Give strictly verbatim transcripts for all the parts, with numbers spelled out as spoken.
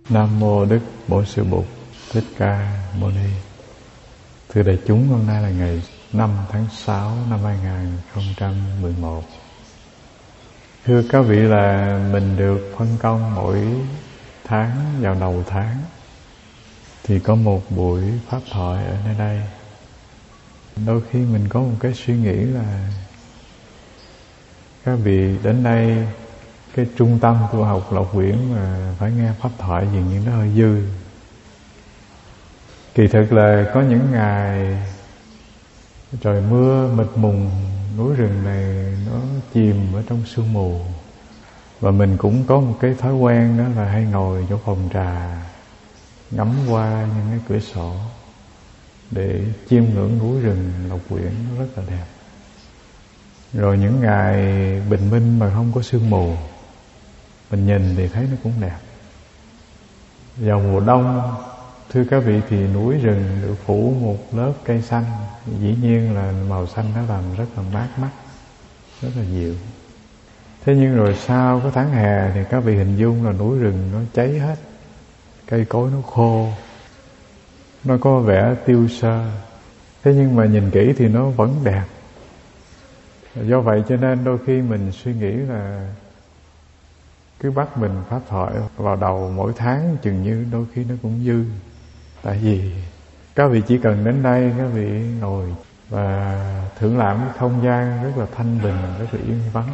Nam mô Đức Bổn Sư Bụt Thích Ca Mâu Ni. Thưa đại chúng, hôm nay là ngày năm tháng sáu năm hai nghìn không trăm mười một. Thưa các vị, là mình được phân công mỗi tháng vào đầu tháng thì có một buổi pháp thoại ở nơi đây. Đôi khi mình có một cái suy nghĩ là các vị đến đây, cái trung tâm tu học Lộc Quyển mà phải nghe pháp thoại gì những nó hơi dư. Kỳ thực là có những ngày trời mưa mịt mùng, núi rừng này nó chìm ở trong sương mù, và mình cũng có một cái thói quen, đó là hay ngồi chỗ phòng trà ngắm qua những cái cửa sổ để chiêm ngưỡng núi rừng Lộc Quyển, nó rất là đẹp. Rồi những ngày bình minh mà không có sương mù, mình nhìn thì thấy nó cũng đẹp. Vào mùa đông, thưa các vị, thì núi rừng được phủ một lớp cây xanh, dĩ nhiên là màu xanh nó làm rất là mát mắt, rất là dịu. Thế nhưng rồi sau cái tháng hè thì các vị hình dung là núi rừng nó cháy hết, cây cối nó khô, nó có vẻ tiêu sơ. Thế nhưng mà nhìn kỹ thì nó vẫn đẹp. Do vậy cho nên đôi khi mình suy nghĩ là cứ bắt mình pháp thoại vào đầu mỗi tháng, chừng như đôi khi nó cũng dư. Tại vì các vị chỉ cần đến đây, các vị ngồi và thưởng lãm cái không gian rất là thanh bình, rất là yên vắng,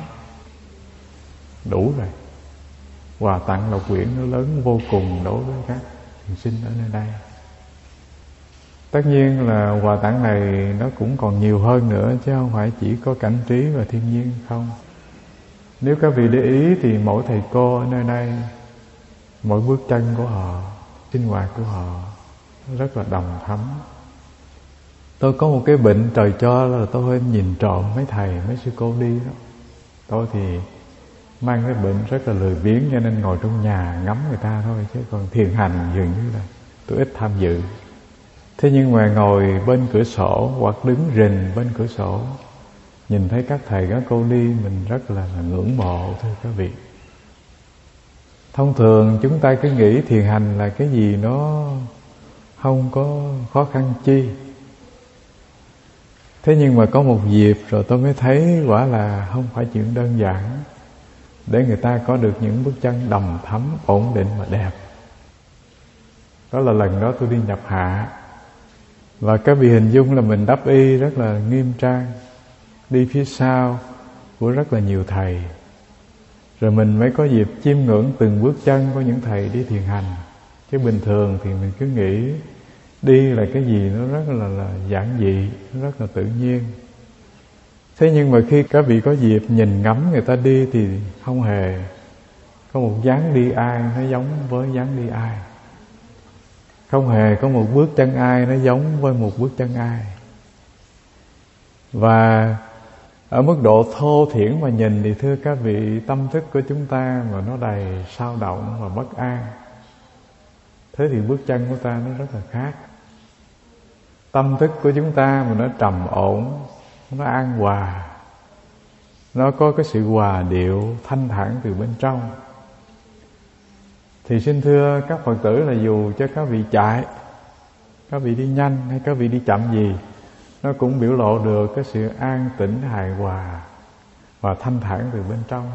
đủ rồi. Quà tặng Lộc Quyển nó lớn vô cùng đối với các thiền sinh ở nơi đây. Tất nhiên là quà tặng này nó cũng còn nhiều hơn nữa, chứ không phải chỉ có cảnh trí và thiên nhiên không. Nếu các vị để ý thì mỗi thầy cô ở nơi đây, mỗi bước chân của họ, sinh hoạt của họ rất là đầm thắm. Tôi có một cái bệnh trời cho là tôi hơi nhìn trộm mấy thầy, mấy sư cô đi đó. Tôi thì mang cái bệnh rất là lười biếng, cho nên ngồi trong nhà ngắm người ta thôi, chứ còn thiền hành dường như là tôi ít tham dự. Thế nhưng mà ngồi bên cửa sổ hoặc đứng rình bên cửa sổ, nhìn thấy các thầy các cô đi, mình rất là, là ngưỡng mộ, thưa các vị. Thông thường chúng ta cứ nghĩ thiền hành là cái gì nó không có khó khăn chi. Thế nhưng mà có một dịp rồi tôi mới thấy quả là không phải chuyện đơn giản để người ta có được những bước chân đầm thắm, ổn định và đẹp. Đó là lần đó tôi đi nhập hạ, và các vị hình dung là mình đắp y rất là nghiêm trang, đi phía sau của rất là nhiều thầy. Rồi mình mới có dịp chiêm ngưỡng từng bước chân của những thầy đi thiền hành. Chứ bình thường thì mình cứ nghĩ đi là cái gì nó rất là, là giản dị, nó rất là tự nhiên. Thế nhưng mà khi các vị có dịp nhìn ngắm người ta đi thì không hề có một dáng đi ai nó giống với dáng đi ai, không hề có một bước chân ai nó giống với một bước chân ai. Và ở mức độ thô thiển mà nhìn thì thưa các vị, tâm thức của chúng ta mà nó đầy sao động và bất an, thế thì bước chân của ta nó rất là khác. Tâm thức của chúng ta mà nó trầm ổn, nó an hòa, nó có cái sự hòa điệu thanh thản từ bên trong, thì xin thưa các Phật tử là dù cho các vị chạy, các vị đi nhanh hay các vị đi chậm gì, nó cũng biểu lộ được cái sự an tĩnh, hài hòa và thanh thản từ bên trong.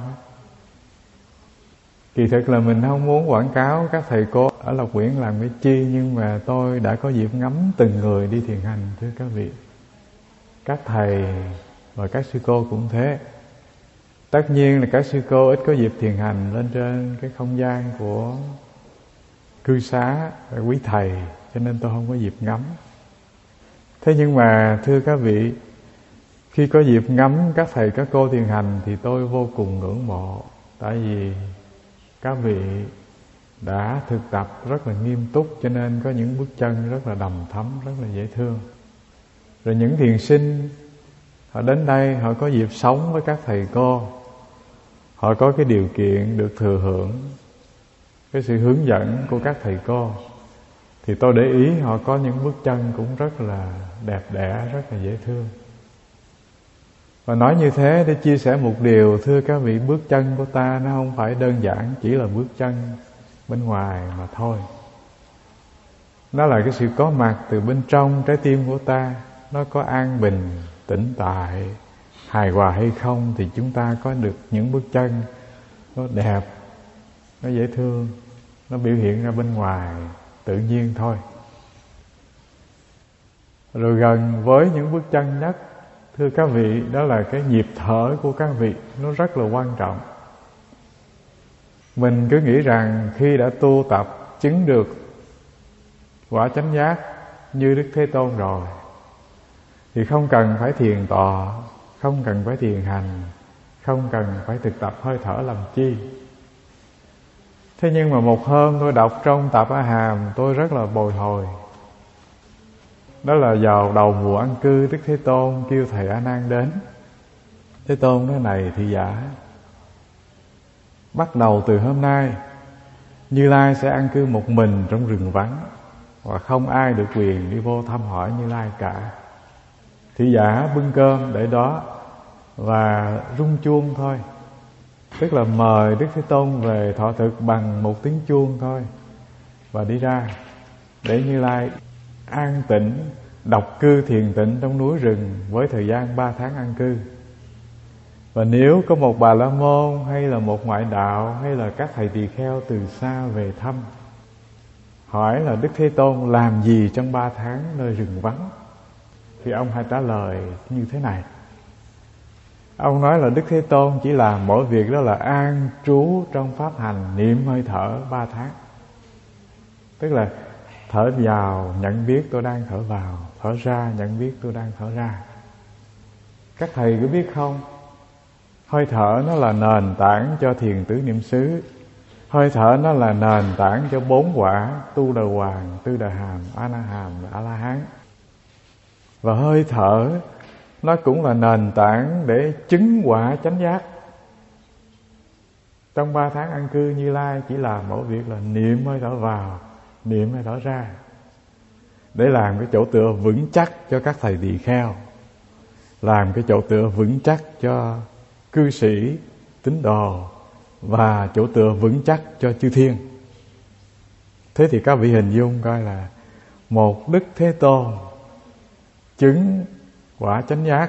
Kỳ thực là mình không muốn quảng cáo các thầy cô ở Lộc Quyển làm cái chi, nhưng mà tôi đã có dịp ngắm từng người đi thiền hành, thưa các vị. Các thầy và các sư cô cũng thế. Tất nhiên là các sư cô ít có dịp thiền hành lên trên cái không gian của cư xá quý thầy, cho nên tôi không có dịp ngắm. Thế nhưng mà thưa các vị, khi có dịp ngắm các thầy các cô thiền hành thì tôi vô cùng ngưỡng mộ. Tại vì các vị đã thực tập rất là nghiêm túc, cho nên có những bước chân rất là đầm thắm, rất là dễ thương. Rồi những thiền sinh họ đến đây, họ có dịp sống với các thầy cô, họ có cái điều kiện được thừa hưởng cái sự hướng dẫn của các thầy cô, thì tôi để ý họ có những bước chân cũng rất là đẹp đẽ, rất là dễ thương. Và nói như thế để chia sẻ một điều, thưa các vị, bước chân của ta nó không phải đơn giản chỉ là bước chân bên ngoài mà thôi. Nó là cái sự có mặt từ bên trong trái tim của ta. Nó có an bình, tĩnh tại, hài hòa hay không thì chúng ta có được những bước chân nó đẹp, nó dễ thương, nó biểu hiện ra bên ngoài tự nhiên thôi. Rồi gần với những bước chân nhất, thưa các vị, đó là cái nhịp thở của các vị. Nó rất là quan trọng. Mình cứ nghĩ rằng khi đã tu tập chứng được quả chánh giác như Đức Thế Tôn rồi thì không cần phải thiền tọa, không cần phải thiền hành, không cần phải thực tập hơi thở làm chi. Thế nhưng mà một hôm tôi đọc trong Tạp A Hàm, tôi rất là bồi hồi. Đó là vào đầu mùa an cư, Đức Thế Tôn kêu thầy A Nan đến. Thế Tôn nói: này thị giả, bắt đầu từ hôm nay Như Lai sẽ an cư một mình trong rừng vắng, và không ai được quyền đi vô thăm hỏi Như Lai cả. Thị giả bưng cơm để đó và rung chuông thôi, tức là mời Đức Thế Tôn về thọ thực bằng một tiếng chuông thôi, và đi ra để Như Lai an tĩnh độc cư thiền tịnh trong núi rừng với thời gian ba tháng an cư. Và nếu có một bà la môn hay là một ngoại đạo hay là các thầy tỳ kheo từ xa về thăm, hỏi là Đức Thế Tôn làm gì trong ba tháng nơi rừng vắng, thì ông hãy trả lời như thế này. Ông nói là Đức Thế Tôn chỉ làm mỗi việc đó là an trú trong pháp hành niệm hơi thở ba tháng. Tức là thở vào nhận biết tôi đang thở vào, thở ra nhận biết tôi đang thở ra. Các thầy có biết không, hơi thở nó là nền tảng cho thiền tứ niệm xứ. Hơi thở nó là nền tảng cho bốn quả Tu Đà Hoàng, Tư Đà Hàm, A Na Hàm và A La Hán. Và hơi thở nó cũng là nền tảng để chứng quả chánh giác. Trong ba tháng an cư, Như Lai chỉ làm mỗi việc là niệm hơi thở vào, niệm hơi thở ra, để làm cái chỗ tựa vững chắc cho các thầy tỳ kheo, làm cái chỗ tựa vững chắc cho cư sĩ, tín đồ, và chỗ tựa vững chắc cho chư thiên. Thế thì các vị hình dung coi là một Đức Thế Tôn chứng quả chánh giác,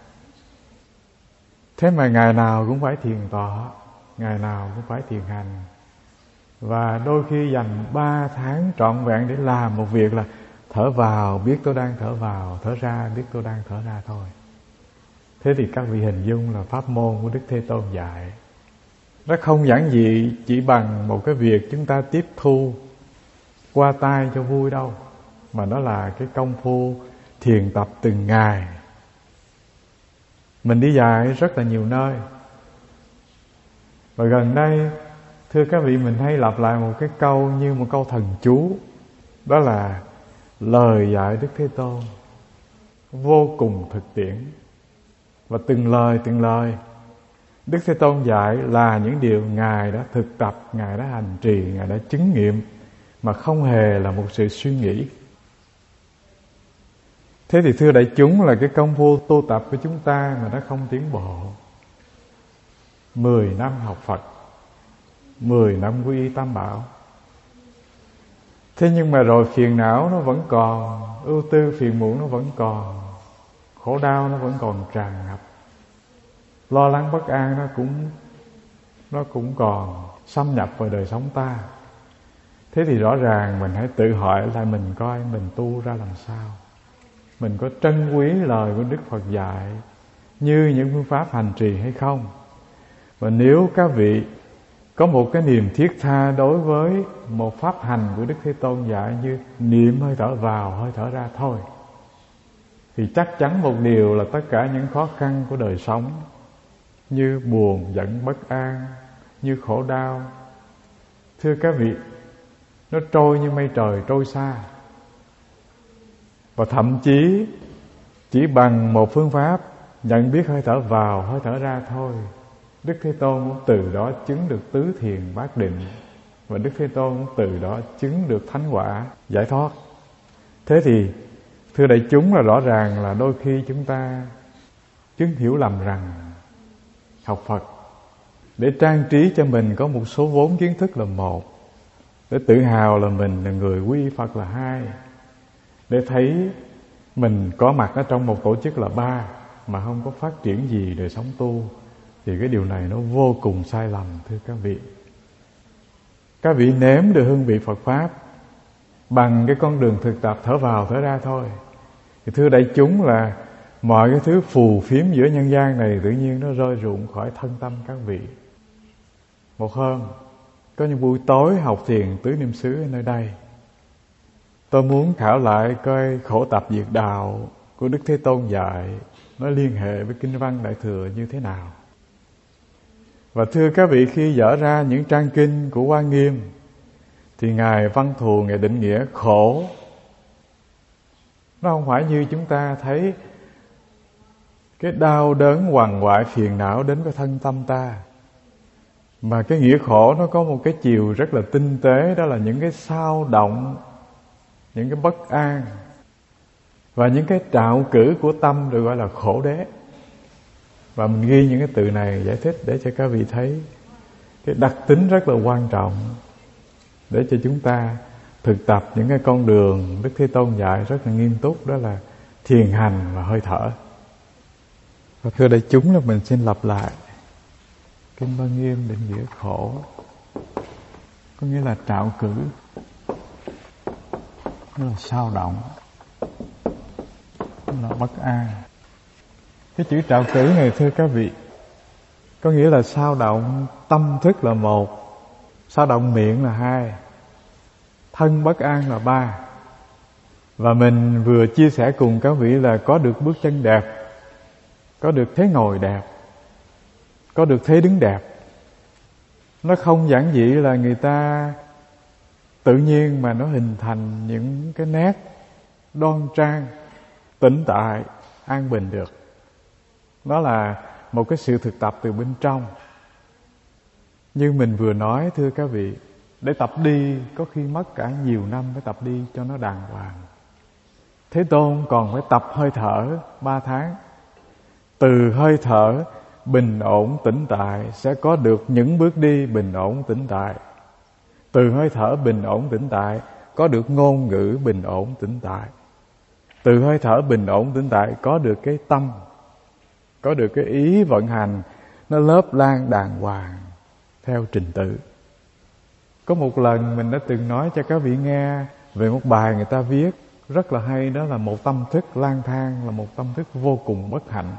thế mà ngày nào cũng phải thiền tọa, ngày nào cũng phải thiền hành, và đôi khi dành ba tháng trọn vẹn để làm một việc là thở vào biết tôi đang thở vào, thở ra biết tôi đang thở ra thôi. Thế thì các vị hình dung là pháp môn của Đức Thế Tôn dạy nó không giản dị chỉ bằng một cái việc chúng ta tiếp thu qua tai cho vui đâu, mà nó là cái công phu thiền tập từng ngày. Mình đi dạy rất là nhiều nơi, và gần đây thưa các vị, mình hay lặp lại một cái câu như một câu thần chú, đó là lời dạy Đức Thế Tôn vô cùng thực tiễn. Và từng lời từng lời Đức Thế Tôn dạy là những điều Ngài đã thực tập, Ngài đã hành trì, Ngài đã chứng nghiệm, mà không hề là một sự suy nghĩ. Thế thì thưa đại chúng, là cái công phu tu tập của chúng ta mà nó không tiến bộ. Mười năm học Phật, mười năm quy y Tam Bảo, thế nhưng mà rồi phiền não nó vẫn còn, ưu tư phiền muộn nó vẫn còn, khổ đau nó vẫn còn tràn ngập, lo lắng bất an nó cũng nó cũng còn xâm nhập vào đời sống ta. Thế thì rõ ràng mình hãy tự hỏi lại mình coi mình tu ra làm sao, mình có trân quý lời của Đức Phật dạy như những phương pháp hành trì hay không. Và nếu các vị có một cái niềm thiết tha đối với một pháp hành của Đức Thế Tôn dạy như niệm hơi thở vào, hơi thở ra thôi, thì chắc chắn một điều là tất cả những khó khăn của đời sống, như buồn, giận, bất an, như khổ đau, thưa các vị, nó trôi như mây trời trôi xa. Và thậm chí chỉ bằng một phương pháp nhận biết hơi thở vào, hơi thở ra thôi, Đức Thế Tôn cũng từ đó chứng được tứ thiền bát định, và Đức Thế Tôn cũng từ đó chứng được thánh quả giải thoát. Thế thì thưa đại chúng, là rõ ràng là đôi khi chúng ta chứng hiểu lầm rằng học Phật để trang trí cho mình có một số vốn kiến thức là một, để tự hào là mình là người quy y Phật là hai, để thấy mình có mặt ở trong một tổ chức là ba mà không có phát triển gì đời sống tu, thì cái điều này nó vô cùng sai lầm thưa các vị. Các vị nếm được hương vị Phật Pháp bằng cái con đường thực tập thở vào thở ra thôi. Thì thưa đại chúng là mọi cái thứ phù phiếm giữa nhân gian này tự nhiên nó rơi rụng khỏi thân tâm các vị. Một hôm có những buổi tối học thiền tứ niệm xứ ở nơi đây, tôi muốn khảo lại coi khổ tập diệt đạo của Đức Thế Tôn dạy nó liên hệ với kinh văn Đại Thừa như thế nào. Và thưa các vị, khi dở ra những trang kinh của Hoa Nghiêm thì Ngài Văn Thù Ngài định nghĩa khổ nó không phải như chúng ta thấy cái đau đớn quằn quại phiền não đến với thân tâm ta, mà cái nghĩa khổ nó có một cái chiều rất là tinh tế, đó là những cái xao động, những cái bất an và những cái trạo cử của tâm được gọi là khổ đế. Và mình ghi những cái từ này giải thích để cho các vị thấy cái đặc tính rất là quan trọng, để cho chúng ta thực tập những cái con đường Đức Thế Tôn dạy rất là nghiêm túc, đó là thiền hành và hơi thở. Và thưa đại chúng là mình xin lặp lại kinh Hoa Nghiêm định nghĩa khổ có nghĩa là trạo cử, nó là xao động, nó là bất an. Cái chữ trạo cử này thưa các vị có nghĩa là xao động tâm thức là một, xao động miệng là hai, thân bất an là ba. Và mình vừa chia sẻ cùng các vị là có được bước chân đẹp, có được thế ngồi đẹp, có được thế đứng đẹp. Nó không giản dị là người ta tự nhiên mà nó hình thành những cái nét đoan trang, tĩnh tại, an bình được. Đó là một cái sự thực tập từ bên trong. Như mình vừa nói thưa các vị, để tập đi có khi mất cả nhiều năm mới tập đi cho nó đàng hoàng. Thế Tôn còn phải tập hơi thở ba tháng. Từ hơi thở bình ổn tĩnh tại sẽ có được những bước đi bình ổn tĩnh tại. Từ hơi thở bình ổn tĩnh tại có được ngôn ngữ bình ổn tĩnh tại. Từ hơi thở bình ổn tĩnh tại có được cái tâm, có được cái ý vận hành, nó lớp lan đàng hoàng theo trình tự. Có một lần mình đã từng nói cho các vị nghe về một bài người ta viết rất là hay, đó là một tâm thức lang thang là một tâm thức vô cùng bất hạnh.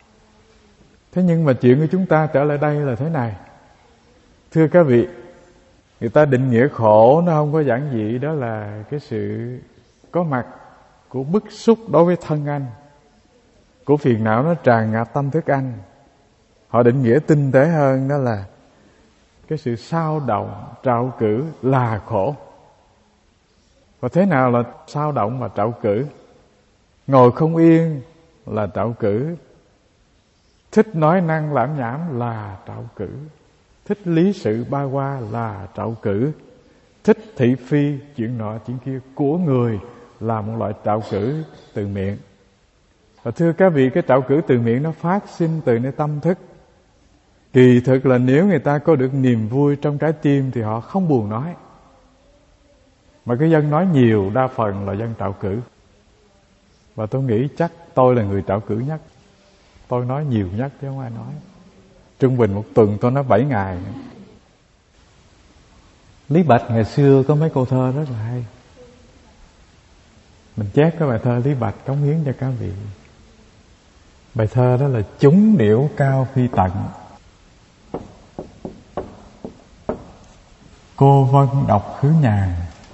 Thế nhưng mà chuyện của chúng ta trở lại đây là thế này. Thưa các vị, người ta định nghĩa khổ nó không có giản dị, đó là cái sự có mặt của bức xúc đối với thân anh, của phiền não nó tràn ngập tâm thức anh. Họ định nghĩa tinh tế hơn, đó là cái sự xao động, trạo cử là khổ. Và thế nào là xao động và trạo cử? Ngồi không yên là trạo cử, thích nói năng lãm nhảm là trạo cử, thích lý sự ba qua là trạo cử, thích thị phi chuyện nọ chuyện kia của người là một loại trạo cử từ miệng. Và thưa các vị, cái trạo cử từ miệng nó phát sinh từ nơi tâm thức. Kỳ thực là nếu người ta có được niềm vui trong trái tim thì họ không buồn nói. Mà cái dân nói nhiều đa phần là dân trạo cử. Và tôi nghĩ chắc tôi là người trạo cử nhất. Tôi nói nhiều nhất chứ không ai nói. Trung bình một tuần tôi nói bảy ngày. Lý Bạch ngày xưa có mấy câu thơ rất là hay. Mình chép cái bài thơ Lý Bạch cống hiến cho các vị. Bài thơ đó là chúng điểu cao phi tận, cô vân độc khứ nhàn,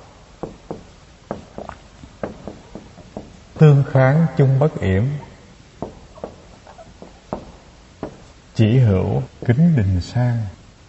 tương kháng chung bất yểm, chỉ hữu kính đình sang.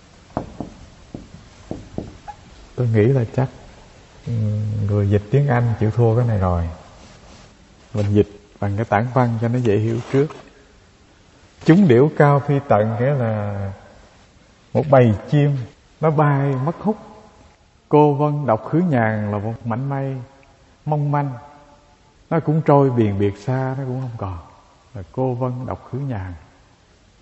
Tôi nghĩ là chắc người dịch tiếng Anh chịu thua cái này rồi. Mình dịch bằng cái tản văn cho nó dễ hiểu trước. Chúng điểu cao phi tận nghĩa là một bầy chim nó bay mất hút. Cô vân độc khứ nhàn là một mảnh mây mong manh, nó cũng trôi biền biệt xa, nó cũng không còn. Là cô vân độc khứ nhàn.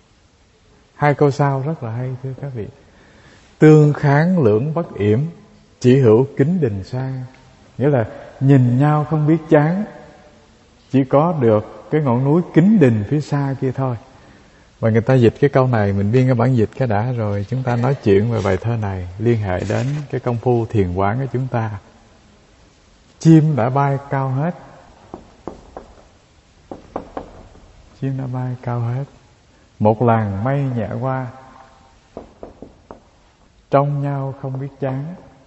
Hai câu sau rất là hay thưa các vị. Tương kháng lưỡng bất yểm, chỉ hữu kính đình sang. Nghĩa là nhìn nhau không biết chán, chỉ có được cái ngọn núi Kính Đình phía xa kia thôi. Và người ta dịch cái câu này, mình biên cái bản dịch cái đã rồi chúng ta nói chuyện về bài thơ này liên hệ đến cái công phu thiền quán của chúng ta. Chim đã bay cao hết, chim đã bay cao hết, một làn mây nhẹ qua, trong nhau không biết chán.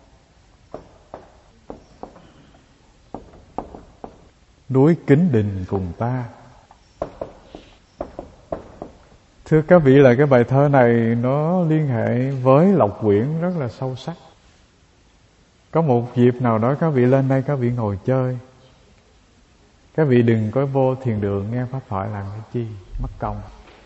Núi Kính Đình cùng ta. Thưa các vị, là cái bài thơ này nó liên hệ với Lộc Quyển rất là sâu sắc. Có một dịp nào đó các vị lên đây, các vị ngồi chơi, các vị đừng có vô thiền đường nghe pháp thoại làm cái chi, mất công.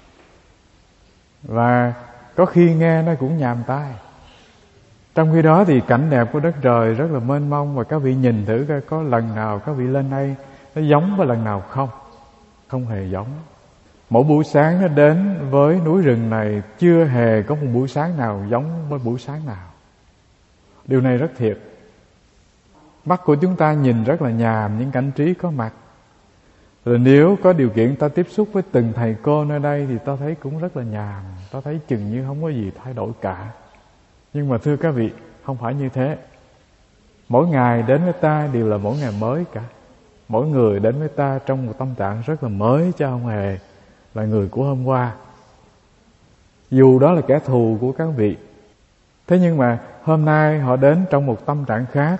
Và có khi nghe nó cũng nhàm tai. Trong khi đó thì cảnh đẹp của đất trời rất là mênh mông, và các vị nhìn thử coi có lần nào các vị lên đây nó giống với lần nào không? Không hề giống. Mỗi buổi sáng nó đến với núi rừng này, chưa hề có một buổi sáng nào giống với buổi sáng nào. Điều này rất thiệt. Mắt của chúng ta nhìn rất là nhàm những cảnh trí có mặt. Rồi nếu có điều kiện ta tiếp xúc với từng thầy cô nơi đây thì ta thấy cũng rất là nhàm, ta thấy chừng như không có gì thay đổi cả. Nhưng mà thưa các vị, không phải như thế. Mỗi ngày đến với ta đều là mỗi ngày mới cả. Mỗi người đến với ta trong một tâm trạng rất là mới, chứ không hề là người của hôm qua. Dù đó là kẻ thù của các vị, thế nhưng mà hôm nay họ đến trong một tâm trạng khác.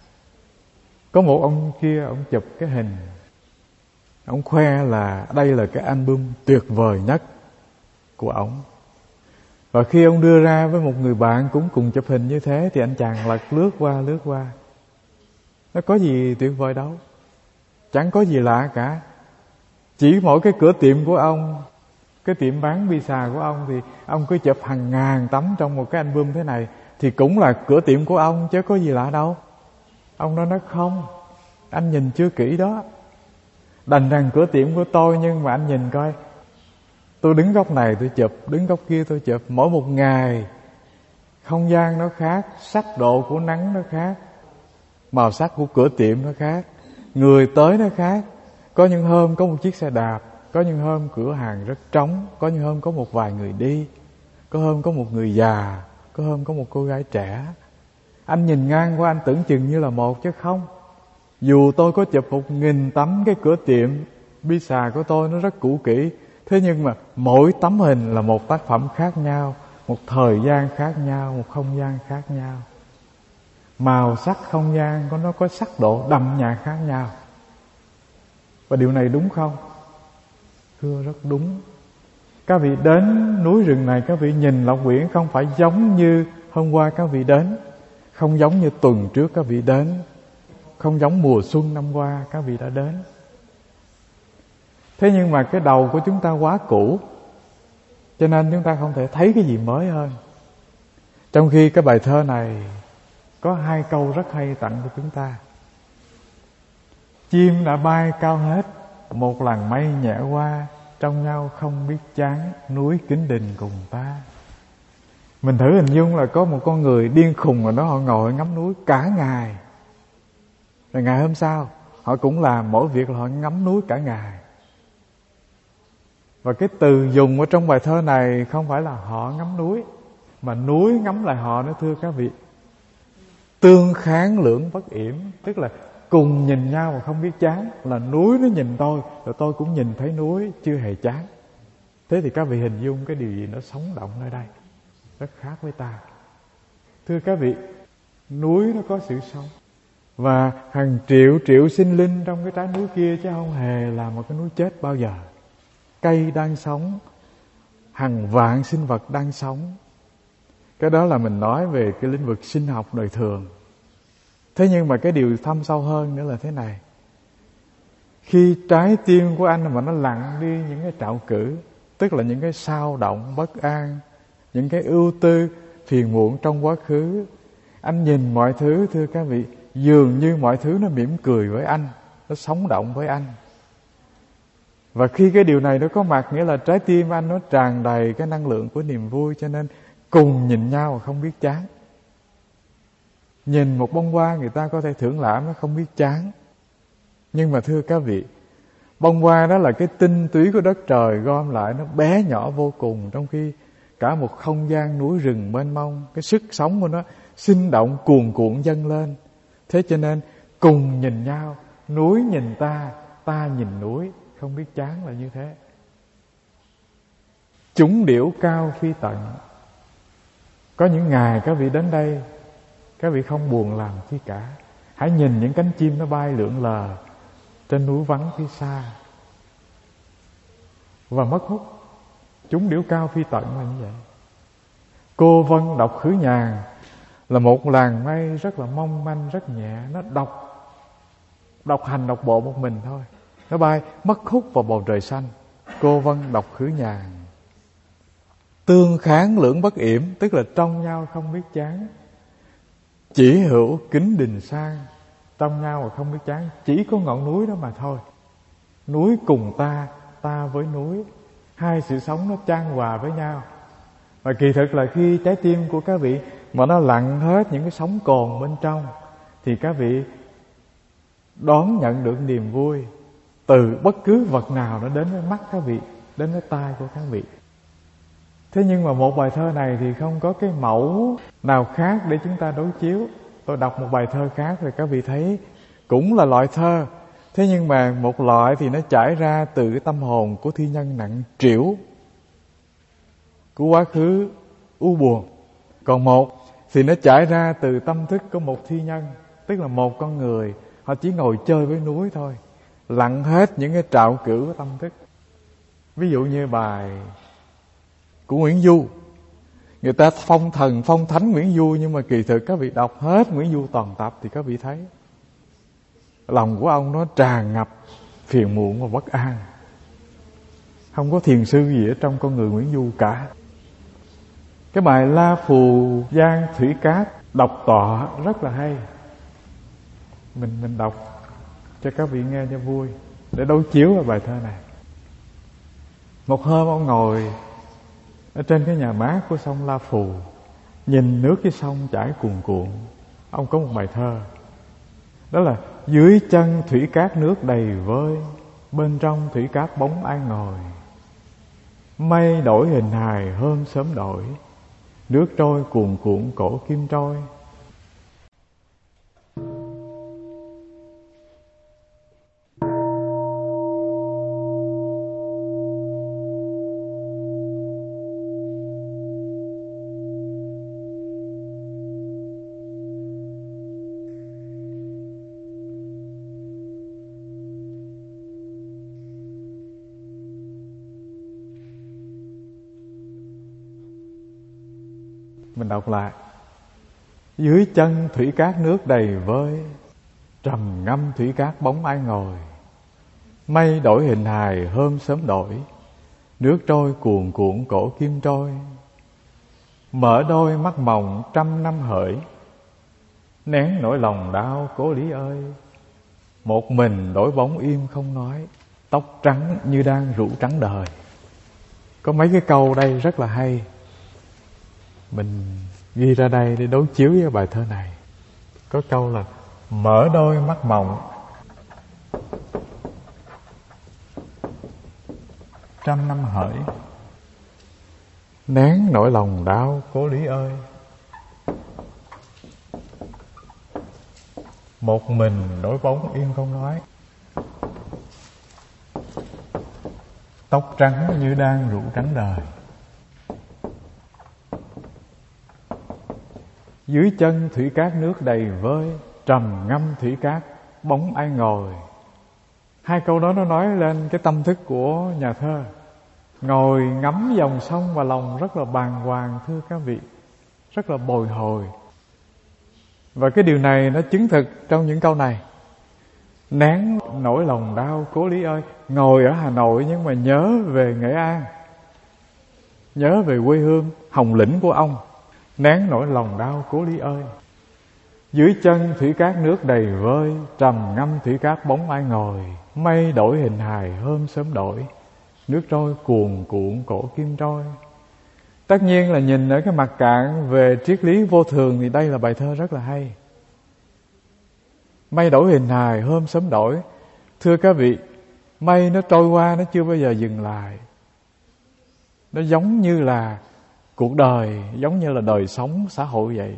Có một ông kia, ông chụp cái hình, ông khoe là đây là cái album tuyệt vời nhất của ông. Và khi ông đưa ra với một người bạn cũng cùng chụp hình như thế, thì anh chàng lật lướt qua lướt qua. Nó có gì tuyệt vời đâu, chẳng có gì lạ cả. Chỉ mỗi cái cửa tiệm của ông, cái tiệm bán pizza của ông, thì ông cứ chụp hàng ngàn tấm trong một cái album thế này, thì cũng là cửa tiệm của ông chứ có gì lạ đâu. Ông đó nói không, anh nhìn chưa kỹ đó. Đành rằng cửa tiệm của tôi, nhưng mà anh nhìn coi, tôi đứng góc này tôi chụp, đứng góc kia tôi chụp. Mỗi một ngày không gian nó khác, sắc độ của nắng nó khác, màu sắc của cửa tiệm nó khác, người tới nó khác. Có những hôm có một chiếc xe đạp, có những hôm cửa hàng rất trống, có những hôm có một vài người đi, có hôm có một người già, có hôm có một cô gái trẻ. Anh nhìn ngang qua anh tưởng chừng như là một, chứ không. Dù tôi có chụp một nghìn tấm cái cửa tiệm pizza của tôi, nó rất cũ kỹ, thế nhưng mà mỗi tấm hình là một tác phẩm khác nhau, một thời gian khác nhau, một không gian khác nhau. Màu sắc không gian của nó có sắc độ đậm nhạt khác nhau. Và điều này đúng không? Thưa, rất đúng. Các vị đến núi rừng này, các vị nhìn Lộc Quyển không phải giống như hôm qua các vị đến, không giống như tuần trước các vị đến, không giống mùa xuân năm qua các vị đã đến. Thế nhưng mà cái đầu của chúng ta quá cũ, cho nên chúng ta không thể thấy cái gì mới hơn. Trong khi cái bài thơ này có hai câu rất hay tặng cho chúng ta. Chim đã bay cao hết, một làn mây nhẹ qua, trong nhau không biết chán, núi Kính Đình cùng ta. Mình thử hình dung là có một con người điên khùng ở đó, họ ngồi ngắm núi cả ngày. Rồi ngày hôm sau họ cũng làm mỗi việc là họ ngắm núi cả ngày. Và cái từ dùng ở trong bài thơ này không phải là họ ngắm núi, mà núi ngắm lại họ nữa, thưa các vị. Tương kháng lưỡng bất yểm, tức là cùng nhìn nhau mà không biết chán. Là núi nó nhìn tôi, rồi tôi cũng nhìn thấy núi, chưa hề chán. Thế thì các vị hình dung cái điều gì nó sống động nơi đây, rất khác với ta. Thưa các vị, núi nó có sự sống, và hàng triệu triệu sinh linh trong cái trái núi kia, chứ không hề là một cái núi chết bao giờ. Cây đang sống, hàng vạn sinh vật đang sống. Cái đó là mình nói về cái lĩnh vực sinh học đời thường. Thế nhưng mà cái điều thâm sâu hơn nữa là thế này. Khi trái tim của anh mà nó lặng đi những cái trạo cử, tức là những cái sao động bất an, những cái ưu tư phiền muộn trong quá khứ, anh nhìn mọi thứ, thưa các vị, dường như mọi thứ nó mỉm cười với anh, nó sống động với anh. Và khi cái điều này nó có mặt, nghĩa là trái tim anh nó tràn đầy cái năng lượng của niềm vui, cho nên cùng nhìn nhau mà không biết chán. Nhìn một bông hoa người ta có thể thưởng lãm, nó không biết chán. Nhưng mà thưa các vị, bông hoa đó là cái tinh túy của đất trời gom lại, nó bé nhỏ vô cùng, trong khi cả một không gian núi rừng mênh mông, cái sức sống của nó sinh động cuồn cuộn dâng lên. Thế cho nên cùng nhìn nhau, núi nhìn ta, ta nhìn núi, không biết chán là như thế. Chủng điểu cao phi tận. Có những ngày các vị đến đây, các vị không buồn làm chi cả. Hãy nhìn những cánh chim nó bay lượn lờ trên núi vắng phía xa và mất hút. Chúng điểu cao phi tận là như vậy. Cô Vân độc khứ nhàn là một làn mây rất là mong manh, rất nhẹ. Nó độc độc hành độc bộ một mình thôi, nó bay mất hút vào bầu trời xanh. Cô Vân độc khứ nhàn. Tương kháng lưỡng bất yểm, tức là trong nhau không biết chán. Chỉ hữu kính đình sang, trong nhau mà không biết chán. Chỉ có ngọn núi đó mà thôi. Núi cùng ta, ta với núi, hai sự sống nó chan hòa với nhau. Và kỳ thực là khi trái tim của các vị mà nó lặng hết những cái sóng cồn bên trong, thì các vị đón nhận được niềm vui từ bất cứ vật nào nó đến với mắt các vị, đến với tai của các vị. Thế nhưng mà một bài thơ này thì không có cái mẫu nào khác để chúng ta đối chiếu. Tôi đọc một bài thơ khác thì các vị thấy cũng là loại thơ, thế nhưng mà một loại thì nó chảy ra từ cái tâm hồn của thi nhân nặng trĩu, của quá khứ u buồn. Còn một thì nó chảy ra từ tâm thức của một thi nhân, tức là một con người họ chỉ ngồi chơi với núi thôi, lặng hết những cái trạo cử của tâm thức. Ví dụ như bài của Nguyễn Du, người ta phong thần phong thánh Nguyễn Du, nhưng mà kỳ thực các vị đọc hết Nguyễn Du toàn tập thì các vị thấy lòng của ông nó tràn ngập phiền muộn và bất an. Không có thiền sư gì ở trong con người Nguyễn Du cả. Cái bài La Phù Giang Thủy Cát đọc tọa rất là hay. Mình mình đọc cho các vị nghe cho vui, để đối chiếu vào bài thơ này. Một hôm ông ngồi ở trên cái nhà mát của sông La Phù, nhìn nước cái sông chảy cuồn cuộn. Ông có một bài thơ, đó là: dưới chân thủy cát nước đầy vơi, bên trong thủy cát bóng ai ngồi. Mây đổi hình hài hôm sớm đổi, nước trôi cuồn cuộn cổ kim trôi. Mình đọc lại: dưới chân thủy cát nước đầy vơi, trầm ngâm thủy cát bóng ai ngồi. Mây đổi hình hài hôm sớm đổi, nước trôi cuồn cuộn cổ kim trôi. Mở đôi mắt mộng trăm năm hỡi, nén nỗi lòng đau cố lý ơi. Một mình đổi bóng im không nói, tóc trắng như đang rủ trắng đời. Có mấy cái câu đây rất là hay, mình ghi ra đây để đối chiếu với bài thơ này. Có câu là: mở đôi mắt mộng trăm năm hỡi, nén nỗi lòng đau cố lý ơi. Một mình đổi bóng im không nói, tóc trắng như đang rủ trắng đời. Dưới chân thủy cát nước đầy vơi, trầm ngâm thủy cát bóng ai ngồi. Hai câu đó nó nói lên cái tâm thức của nhà thơ. Ngồi ngắm dòng sông và lòng rất là bàng hoàng, thưa các vị, rất là bồi hồi. Và cái điều này nó chứng thực trong những câu này: nén nỗi lòng đau cố lý ơi. Ngồi ở Hà Nội nhưng mà nhớ về Nghệ An, nhớ về quê hương Hồng Lĩnh của ông. Nén nỗi lòng đau cố lý ơi. Dưới chân thủy cát nước đầy vơi, trầm ngâm thủy cát bóng ai ngồi. Mây đổi hình hài hôm sớm đổi, nước trôi cuồn cuộn cổ kim trôi. Tất nhiên là nhìn ở cái mặt cạn về triết lý vô thường thì đây là bài thơ rất là hay. Mây đổi hình hài, hôm sớm đổi. Thưa các vị, mây nó trôi qua, nó chưa bao giờ dừng lại. Nó giống như là cuộc đời, giống như là đời sống xã hội vậy.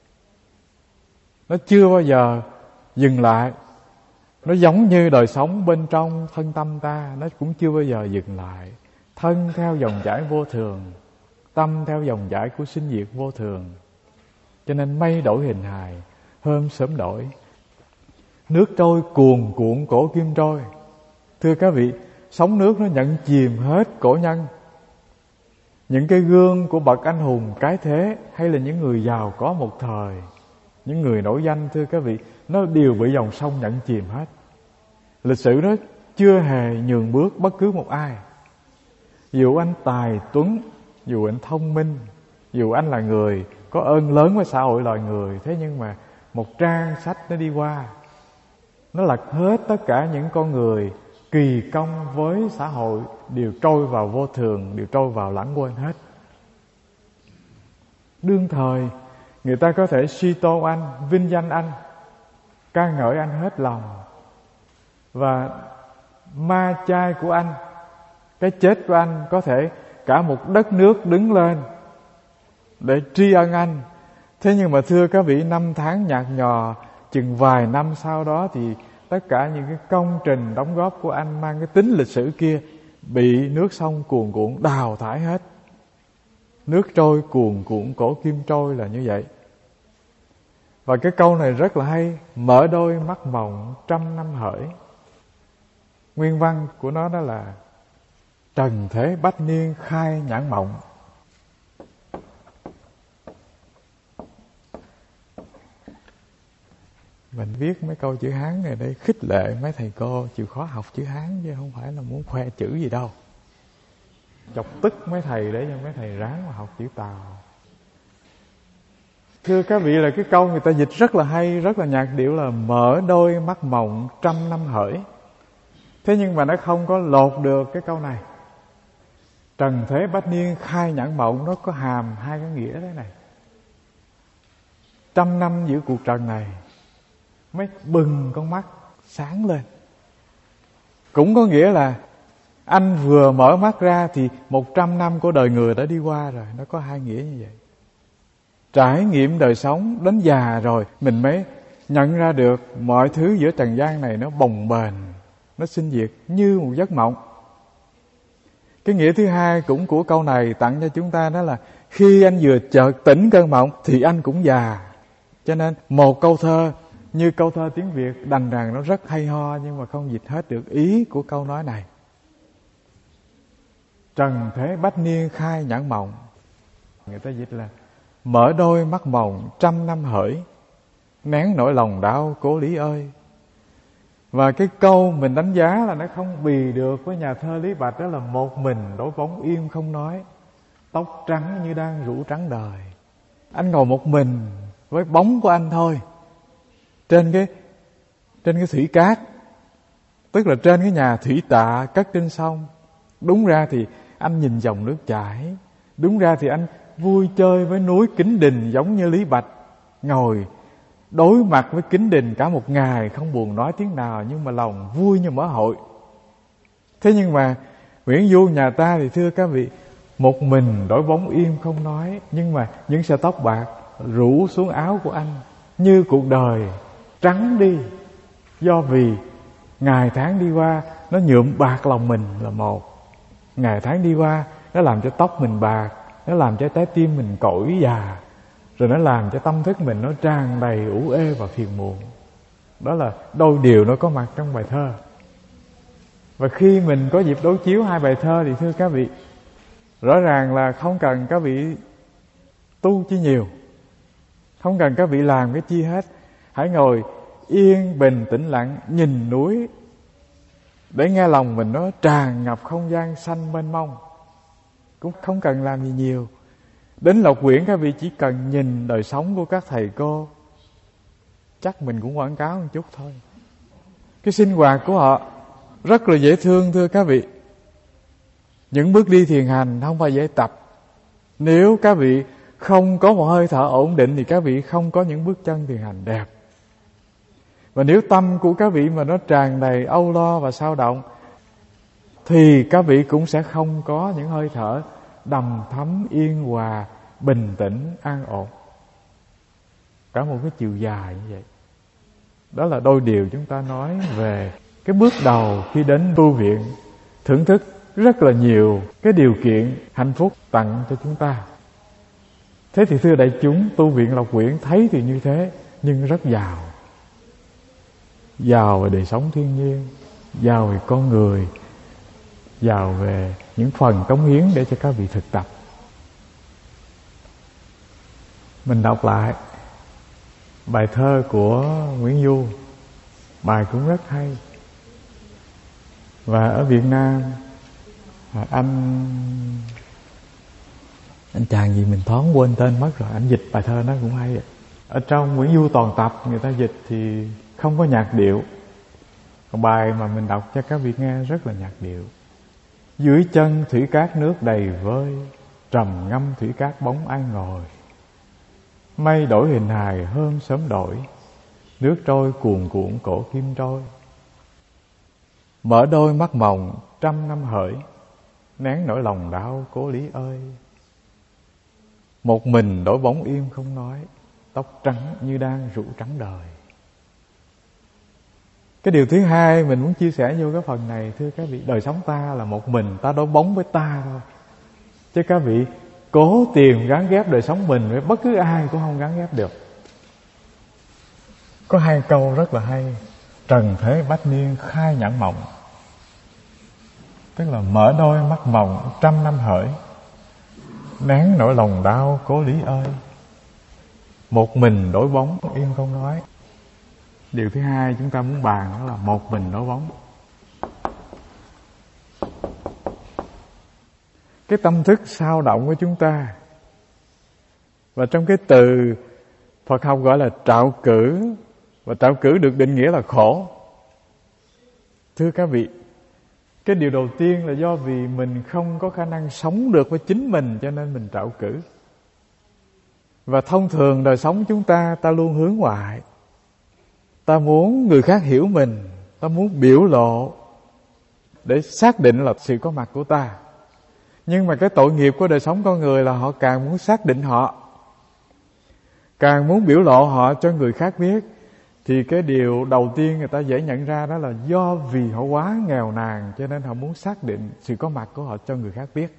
Nó chưa bao giờ dừng lại. Nó giống như đời sống bên trong thân tâm ta, nó cũng chưa bao giờ dừng lại. Thân theo dòng chảy vô thường, tâm theo dòng chảy của sinh diệt vô thường. Cho nên mây đổi hình hài, hôm sớm đổi. Nước trôi cuồn cuộn cổ kim trôi. Thưa các vị, sóng nước nó nhận chìm hết cổ nhân. Những cái gương của bậc anh hùng cái thế, hay là những người giàu có một thời, những người nổi danh, thưa các vị, nó đều bị dòng sông nhận chìm hết. Lịch sử đó chưa hề nhường bước bất cứ một ai. Dù anh tài tuấn, dù anh thông minh, dù anh là người có ơn lớn với xã hội loài người, thế nhưng mà một trang sách nó đi qua, nó lật hết tất cả những con người kỳ công với xã hội, đều trôi vào vô thường, đều trôi vào lãng quên hết. Đương thời người ta có thể suy tôn anh, vinh danh anh, ca ngợi anh hết lòng. Và ma chay của anh, cái chết của anh, có thể cả một đất nước đứng lên để tri ân anh. Thế nhưng mà thưa các vị, năm tháng nhạt nhòa, chừng vài năm sau đó thì tất cả những cái công trình đóng góp của anh mang cái tính lịch sử kia bị nước sông cuồn cuộn đào thải hết. Nước trôi cuồn cuộn cổ kim trôi là như vậy. Và cái câu này rất là hay: mở đôi mắt mộng trăm năm hỡi. Nguyên văn của nó đó là trần thế bách niên khai nhãn mộng. Mình viết mấy câu chữ Hán này để khích lệ mấy thầy cô chịu khó học chữ Hán, chứ không phải là muốn khoe chữ gì đâu. Chọc tức mấy thầy để cho mấy thầy ráng mà học chữ Tàu. Thưa các vị, là cái câu người ta dịch rất là hay, rất là nhạc điệu, là mở đôi mắt mộng trăm năm hỡi. Thế nhưng mà nó không có lột được cái câu này. Trần thế bách niên khai nhãn mộng, nó có hàm hai cái nghĩa thế này. Trăm năm giữa cuộc trần này mới bừng con mắt sáng lên. Cũng có nghĩa là anh vừa mở mắt ra thì một trăm năm của đời người đã đi qua rồi. Nó có hai nghĩa như vậy. Trải nghiệm đời sống đến già rồi, mình mới nhận ra được mọi thứ giữa trần gian này nó bồng bềnh, nó sinh diệt như một giấc mộng. Cái nghĩa thứ hai cũng của câu này tặng cho chúng ta, đó là khi anh vừa chợt tỉnh cơn mộng thì anh cũng già. Cho nên một câu thơ như câu thơ tiếng Việt đành rằng nó rất hay ho, nhưng mà không dịch hết được ý của câu nói này. Trần thế bách niên khai nhãn mộng, người ta dịch là mở đôi mắt mộng trăm năm hỡi, nén nỗi lòng đau cố Lý ơi. Và cái câu mình đánh giá là nó không bì được với nhà thơ Lý Bạch, đó là một mình đối bóng im không nói, tóc trắng như đang rủ trắng đời. Anh ngồi một mình với bóng của anh thôi, trên cái trên cái thủy cát, tức là trên cái nhà thủy tạ cất trên sông. Đúng ra thì anh nhìn dòng nước chảy, đúng ra thì anh vui chơi với núi Kính Đình, giống như Lý Bạch ngồi đối mặt với Kính Đình cả một ngày không buồn nói tiếng nào, nhưng mà lòng vui như mở hội. Thế nhưng mà Nguyễn Du nhà ta thì thưa các vị, một mình đổi bóng im không nói, nhưng mà những sợi tóc bạc rủ xuống áo của anh như cuộc đời trắng đi, do vì ngày tháng đi qua nó nhuộm bạc lòng mình là một. Ngày tháng đi qua nó làm cho tóc mình bạc, nó làm cho trái tim mình cỗi già, rồi nó làm cho tâm thức mình nó tràn đầy ủ ê và phiền muộn. Đó là đôi điều nó có mặt trong bài thơ. Và khi mình có dịp đối chiếu hai bài thơ thì thưa các vị, rõ ràng là không cần các vị tu chi nhiều, không cần các vị làm cái chi hết. Hãy ngồi yên bình tĩnh lặng nhìn núi để nghe lòng mình nó tràn ngập không gian xanh mênh mông. Cũng không cần làm gì nhiều. Đến Lộc Quyển các vị chỉ cần nhìn đời sống của các thầy cô, chắc mình cũng quảng cáo một chút thôi. Cái sinh hoạt của họ rất là dễ thương thưa các vị. Những bước đi thiền hành không phải dễ tập. Nếu các vị không có một hơi thở ổn định thì các vị không có những bước chân thiền hành đẹp. Và nếu tâm của các vị mà nó tràn đầy âu lo và xao động, thì các vị cũng sẽ không có những hơi thở đầm thấm, yên hòa, bình tĩnh, an ổn. Cả một cái chiều dài như vậy. Đó là đôi điều chúng ta nói về cái bước đầu khi đến tu viện, thưởng thức rất là nhiều cái điều kiện hạnh phúc tặng cho chúng ta. Thế thì thưa đại chúng, tu viện Lộc Quyển thấy thì như thế, nhưng rất giàu. Giàu về đời sống thiên nhiên, giàu về con người, giàu về những phần cống hiến để cho các vị thực tập. Mình đọc lại bài thơ của Nguyễn Du, bài cũng rất hay. Và ở Việt Nam, anh anh chàng gì mình thoáng quên tên mất rồi, anh dịch bài thơ nó cũng hay. Ở trong Nguyễn Du toàn tập người ta dịch thì không có nhạc điệu, còn bài mà mình đọc cho các vị nghe rất là nhạc điệu. Dưới chân thủy cát nước đầy vơi, trầm ngâm thủy cát bóng ai ngồi. Mây đổi hình hài hôm sớm đổi, nước trôi cuồn cuộn cổ kim trôi. Mở đôi mắt mộng trăm năm hỡi, nén nỗi lòng đau cố lý ơi. Một mình đổi bóng im không nói, tóc trắng như đang rủ trắng đời. Cái điều thứ hai mình muốn chia sẻ vô cái phần này, thưa các vị, đời sống ta là một mình, ta đối bóng với ta thôi. Chứ các vị cố tìm gắn ghép đời sống mình với bất cứ ai cũng không gắn ghép được. Có hai câu rất là hay. Trần thế bách niên khai nhãn mộng, tức là mở đôi mắt mộng trăm năm hỡi, nén nỗi lòng đau cố lý ơi. Một mình đổi bóng im không nói. Điều thứ hai chúng ta muốn bàn đó là một mình đổi bóng. Cái tâm thức sao động của chúng ta, và trong cái từ Phật học gọi là trạo cử, và trạo cử được định nghĩa là khổ. Thưa các vị, cái điều đầu tiên là do vì mình không có khả năng sống được với chính mình, cho nên mình trạo cử. Và thông thường đời sống chúng ta, ta luôn hướng ngoại. Ta muốn người khác hiểu mình, ta muốn biểu lộ để xác định là sự có mặt của ta. Nhưng mà cái tội nghiệp của đời sống con người là họ càng muốn xác định họ, càng muốn biểu lộ họ cho người khác biết. Thì cái điều đầu tiên người ta dễ nhận ra đó là do vì họ quá nghèo nàn, cho nên họ muốn xác định sự có mặt của họ cho người khác biết.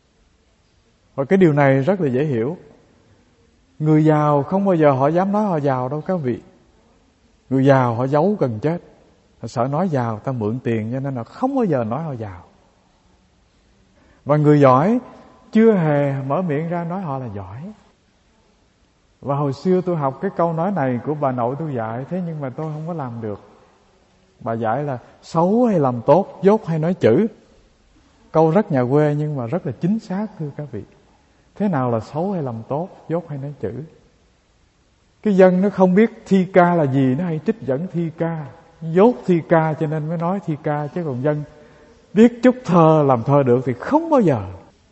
Và cái điều này rất là dễ hiểu. Người giàu không bao giờ họ dám nói họ giàu đâu các vị. Người giàu họ giấu gần chết, họ sợ nói giàu ta mượn tiền, cho nên là không bao giờ nói họ giàu. Và người giỏi chưa hề mở miệng ra nói họ là giỏi. Và hồi xưa tôi học cái câu nói này của bà nội tôi dạy, thế nhưng mà tôi không có làm được. Bà dạy là xấu hay làm tốt, dốt hay nói chữ. Câu rất nhà quê nhưng mà rất là chính xác thưa các vị. Thế nào là xấu hay làm tốt, dốt hay nói chữ? Cái dân nó không biết thi ca là gì, nó hay trích dẫn thi ca, dốt thi ca cho nên mới nói thi ca. Chứ còn dân biết chút thơ, làm thơ được thì không bao giờ.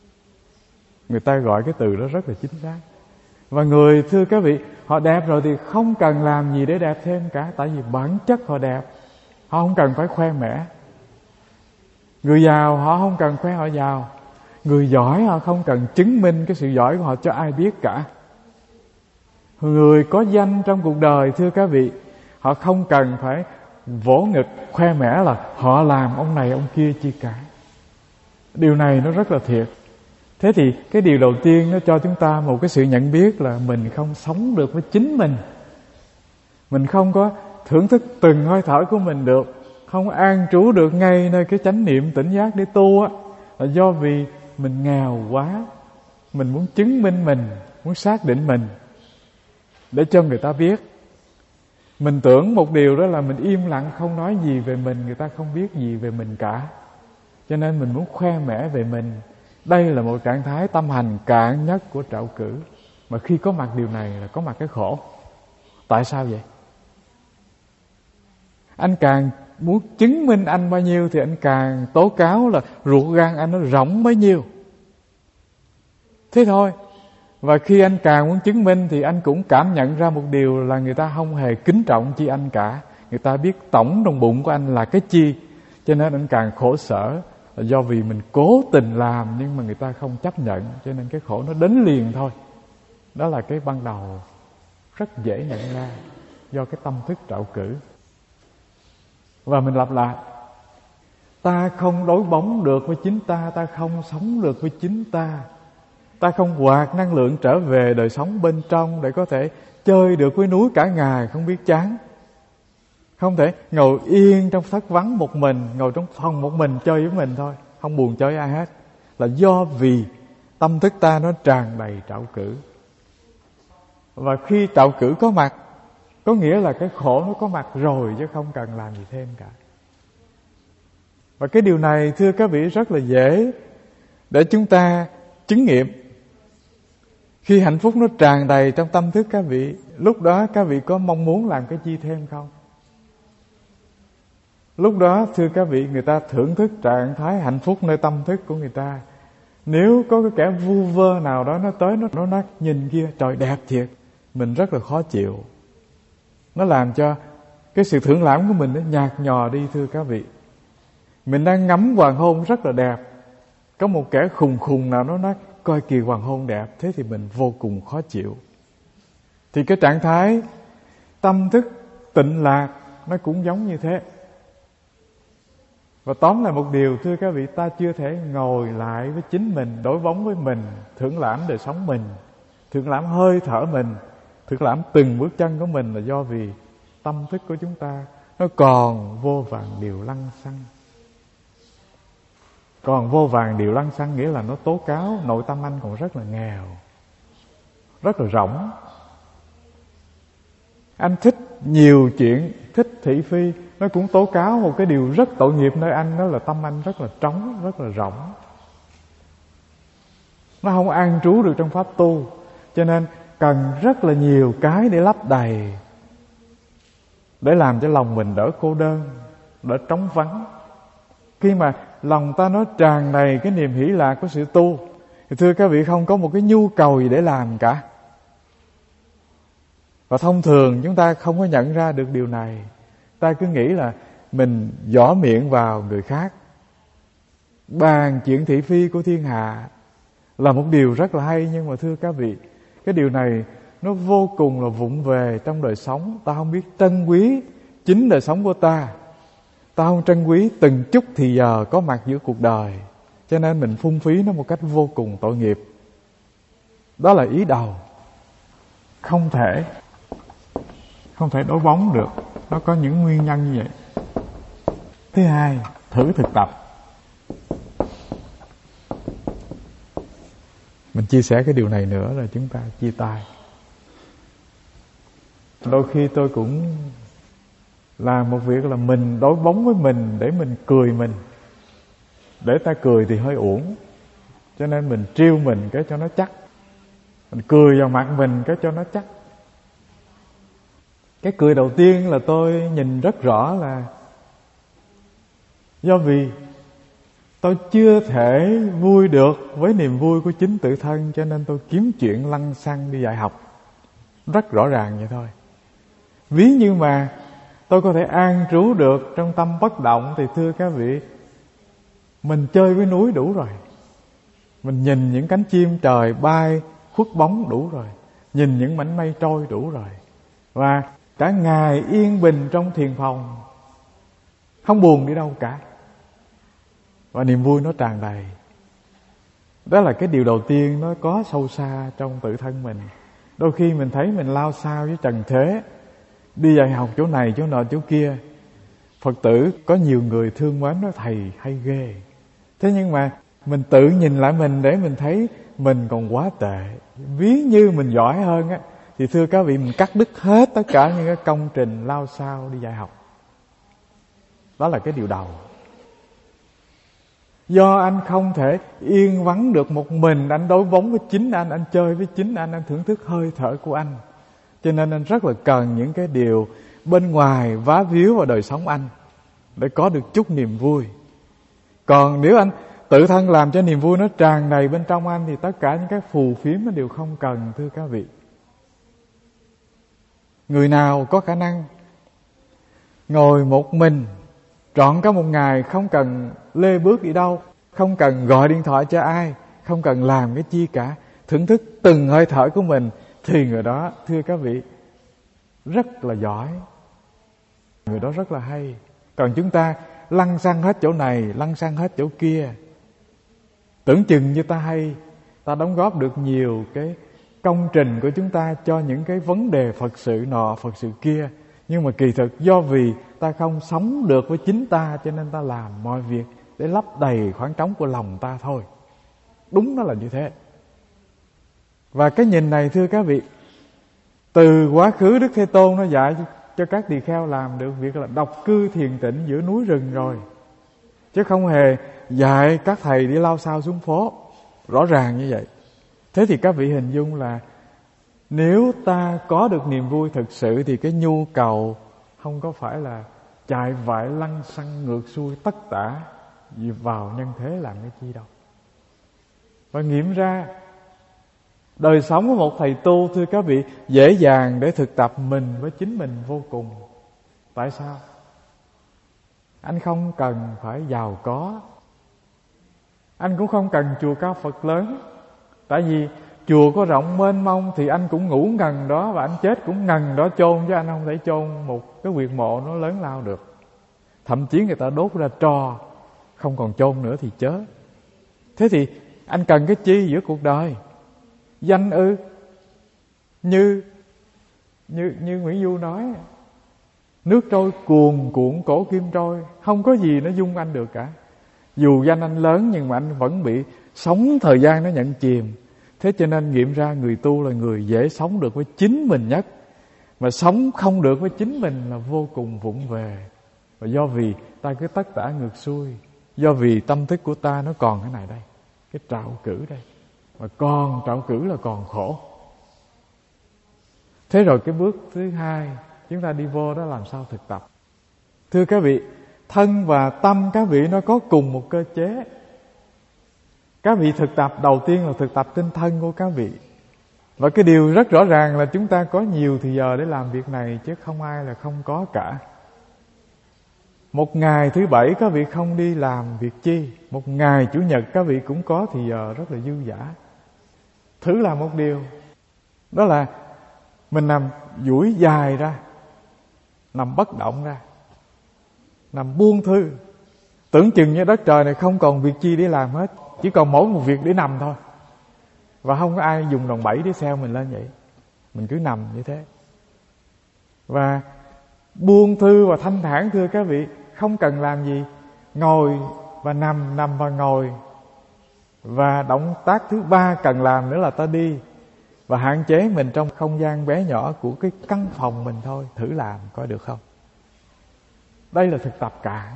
Người ta gọi cái từ đó rất là chính xác. Và người, thưa các vị, họ đẹp rồi thì không cần làm gì để đẹp thêm cả. Tại vì bản chất họ đẹp, họ không cần phải khoe mẽ. Người giàu họ không cần khoe họ giàu. Người giỏi họ không cần chứng minh cái sự giỏi của họ cho ai biết cả. Người có danh trong cuộc đời, thưa các vị, họ không cần phải vỗ ngực khoe mẽ là họ làm ông này ông kia chi cả. Điều này nó rất là thiệt. Thế thì cái điều đầu tiên nó cho chúng ta một cái sự nhận biết là mình không sống được với chính mình. Mình không có thưởng thức từng hơi thở của mình được, không an trú được ngay nơi cái chánh niệm tỉnh giác để tu á, là do vì mình nghèo quá. Mình muốn chứng minh mình, muốn xác định mình để cho người ta biết. Mình tưởng một điều đó là mình im lặng không nói gì về mình, người ta không biết gì về mình cả. Cho nên mình muốn khoe mẽ về mình. Đây là một trạng thái tâm hành cạn nhất của trạo cử. Mà khi có mặt điều này là có mặt cái khổ. Tại sao vậy? Anh càng muốn chứng minh anh bao nhiêu thì anh càng tố cáo là ruột gan anh nó rỗng bấy nhiêu. Thế thôi. Và khi anh càng muốn chứng minh thì anh cũng cảm nhận ra một điều là người ta không hề kính trọng chi anh cả. người ta biết tổng trong bụng của anh là cái chi, cho nên anh càng khổ sở. Là do vì mình cố tình làm nhưng mà người ta không chấp nhận, cho nên cái khổ nó đến liền thôi. Đó là cái ban đầu rất dễ nhận ra, do cái tâm thức trạo cử. Và mình lặp lại, ta không đối bóng được với chính ta, ta không sống được với chính ta, ta không hoạt năng lượng trở về đời sống bên trong để có thể chơi được với núi cả ngày không biết chán. Không thể ngồi yên trong thất vắng một mình, ngồi trong phòng một mình chơi với mình thôi, không buồn chơi với ai hết. Là do vì tâm thức ta nó tràn đầy trạo cử. Và khi trạo cử có mặt, có nghĩa là cái khổ nó có mặt rồi, chứ không cần làm gì thêm cả. Và cái điều này thưa các vị rất là dễ để chúng ta chứng nghiệm. Khi hạnh phúc nó tràn đầy trong tâm thức các vị, lúc đó các vị có mong muốn làm cái chi thêm không? Lúc đó thưa các vị, người ta thưởng thức trạng thái hạnh phúc nơi tâm thức của người ta. Nếu có cái kẻ vu vơ nào đó nó tới, nó, nó nói nhìn kia trời đẹp thiệt, mình rất là khó chịu. Nó làm cho cái sự thưởng lãm của mình nó nhạt nhòa đi thưa các vị. Mình đang ngắm hoàng hôn rất là đẹp, có một kẻ khùng khùng nào đó nói coi kìa hoàng hôn đẹp, thế thì mình vô cùng khó chịu. Thì cái trạng thái tâm thức tịnh lạc nó cũng giống như thế. Và tóm lại một điều thưa các vị, ta chưa thể ngồi lại với chính mình, đối bóng với mình, thưởng lãm đời sống mình, thưởng lãm hơi thở mình, thưởng lãm từng bước chân của mình, là do vì tâm thức của chúng ta nó còn vô vàn điều lăng xăng. Còn vô vàn điều lăng xăng nghĩa là nó tố cáo nội tâm anh còn rất là nghèo, rất là rỗng. Anh thích nhiều chuyện, thích thị phi, nó cũng tố cáo một cái điều rất tội nghiệp nơi anh, đó là tâm anh rất là trống, rất là rỗng. Nó không an trú được trong pháp tu, cho nên cần rất là nhiều cái để lấp đầy, để làm cho lòng mình đỡ cô đơn, đỡ trống vắng. Khi mà lòng ta nó tràn đầy cái niềm hỷ lạc của sự tu, thì thưa các vị, không có một cái nhu cầu gì để làm cả. Và thông thường chúng ta không có nhận ra được điều này. Ta cứ nghĩ là mình giỏ miệng vào người khác, bàn chuyện thị phi của thiên hạ là một điều rất là hay. Nhưng mà thưa các vị, cái điều này nó vô cùng là vụng về trong đời sống. Ta không biết trân quý chính đời sống của ta, ta không trân quý từng chút thì giờ có mặt giữa cuộc đời, cho nên mình phung phí nó một cách vô cùng tội nghiệp. Đó là ý đầu. Không thể Không thể đối bóng được. Nó có những nguyên nhân như vậy. Thứ hai, thử thực tập. Mình chia sẻ cái điều này nữa là chúng ta chia tay. Đôi khi tôi cũng làm một việc là mình đối bóng với mình để mình cười mình. Để ta cười thì hơi uổng, cho nên mình trêu mình cái cho nó chắc, mình cười vào mặt mình cái cho nó chắc. Cái cười đầu tiên là tôi nhìn rất rõ là do vì tôi chưa thể vui được với niềm vui của chính tự thân, cho nên tôi kiếm chuyện lăng xăng đi dạy học. Rất rõ ràng vậy thôi. Ví như mà tôi có thể an trú được trong tâm bất động, thì thưa các vị, mình chơi với núi đủ rồi, mình nhìn những cánh chim trời bay khuất bóng đủ rồi, nhìn những mảnh mây trôi đủ rồi. Và cả ngày yên bình trong thiền phòng, không buồn đi đâu cả, và niềm vui nó tràn đầy. Đó là cái điều đầu tiên nó có sâu xa trong tự thân mình. Đôi khi mình thấy mình lao xao với trần thế, đi dạy học chỗ này chỗ nọ chỗ kia, Phật tử có nhiều người thương mến nói thầy hay ghê. Thế nhưng mà mình tự nhìn lại mình để mình thấy mình còn quá tệ. Ví như mình giỏi hơn á, thì thưa các vị, mình cắt đứt hết tất cả những cái công trình lao sao đi dạy học. Đó là cái điều đầu. Do anh không thể yên vắng được một mình, anh đối bóng với chính anh, anh chơi với chính anh, anh thưởng thức hơi thở của anh, cho nên anh rất là cần những cái điều bên ngoài vá víu vào đời sống anh để có được chút niềm vui. Còn nếu anh tự thân làm cho niềm vui nó tràn đầy bên trong anh, thì tất cả những cái phù phiếm nó đều không cần, thưa các vị. Người nào có khả năng ngồi một mình trọn cả một ngày, không cần lê bước đi đâu, không cần gọi điện thoại cho ai, không cần làm cái chi cả, thưởng thức từng hơi thở của mình, thì người đó, thưa các vị, rất là giỏi, người đó rất là hay. Còn chúng ta lăn xăng hết chỗ này, lăn xăng hết chỗ kia, tưởng chừng như ta hay, ta đóng góp được nhiều cái công trình của chúng ta cho những cái vấn đề Phật sự nọ, Phật sự kia, nhưng mà kỳ thực do vì ta không sống được với chính ta, cho nên ta làm mọi việc để lấp đầy khoảng trống của lòng ta thôi. Đúng nó là như thế. Và cái nhìn này, thưa các vị, từ quá khứ Đức Thế Tôn nó dạy cho các tỳ kheo làm được việc là độc cư thiền tịnh giữa núi rừng rồi, chứ không hề dạy các thầy đi lao sao xuống phố. Rõ ràng như vậy. Thế thì các vị hình dung là nếu ta có được niềm vui thực sự thì cái nhu cầu không có phải là chạy vại lăn xăng ngược xuôi tất tả gì vào nhân thế làm cái chi đâu. Và nghiệm ra đời sống của một thầy tu, thưa các vị, dễ dàng để thực tập mình với chính mình vô cùng. Tại sao? Anh không cần phải giàu có, anh cũng không cần chùa cao Phật lớn. Tại vì chùa có rộng mênh mông thì anh cũng ngủ ngần đó, và anh chết cũng ngần đó chôn, chứ anh không thể chôn một cái huyệt mộ nó lớn lao được. Thậm chí người ta đốt ra tro, không còn chôn nữa thì chớ. Thế thì anh cần cái chi giữa cuộc đời? Danh ư? Như như như Nguyễn Du nói, nước trôi cuồn cuộn cổ kim trôi, không có gì nó dung anh được cả. Dù danh anh lớn nhưng mà anh vẫn bị sống thời gian nó nhận chìm. Thế cho nên nghiệm ra người tu là người dễ sống được với chính mình nhất, mà sống không được với chính mình là vô cùng vụng về. Và do vì ta cứ tất tả ngược xuôi, do vì tâm thức của ta nó còn cái này đây, cái trạo cử đây, mà còn trạo cử là còn khổ. Thế rồi cái bước thứ hai chúng ta đi vô đó làm sao thực tập? Thưa các vị, thân và tâm các vị nó có cùng một cơ chế. Các vị thực tập đầu tiên là thực tập tinh thân của các vị. Và cái điều rất rõ ràng là chúng ta có nhiều thì giờ để làm việc này, chứ không ai là không có cả. Một ngày thứ bảy các vị không đi làm việc chi, một ngày chủ nhật các vị cũng có thì giờ rất là dư dả. Thử làm một điều, đó là mình nằm duỗi dài ra, nằm bất động ra, nằm buông thư. Tưởng chừng như đất trời này không còn việc chi để làm hết, chỉ còn mỗi một việc để nằm thôi. Và không có ai dùng đòn bẩy để xeo mình lên vậy. Mình cứ nằm như thế. Và buông thư và thanh thản, thưa các vị, không cần làm gì. Ngồi và nằm, nằm và ngồi. Và động tác thứ ba cần làm nữa là ta đi. Và hạn chế mình trong không gian bé nhỏ của cái căn phòng mình thôi. Thử làm coi được không? Đây là thực tập cả.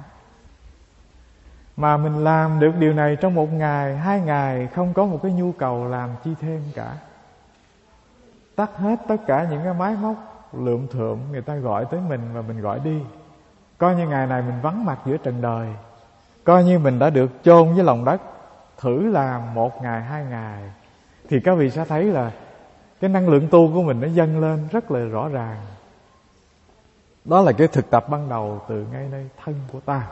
Mà mình làm được điều này trong một ngày, hai ngày, không có một cái nhu cầu làm chi thêm cả. Tắt hết tất cả những cái máy móc lượm thượm người ta gọi tới mình và mình gọi đi. Coi như ngày này mình vắng mặt giữa trần đời, coi như mình đã được chôn với lòng đất. Thử làm một ngày, hai ngày, thì các vị sẽ thấy là cái năng lượng tu của mình nó dâng lên rất là rõ ràng. Đó là cái thực tập ban đầu từ ngay nơi thân của ta.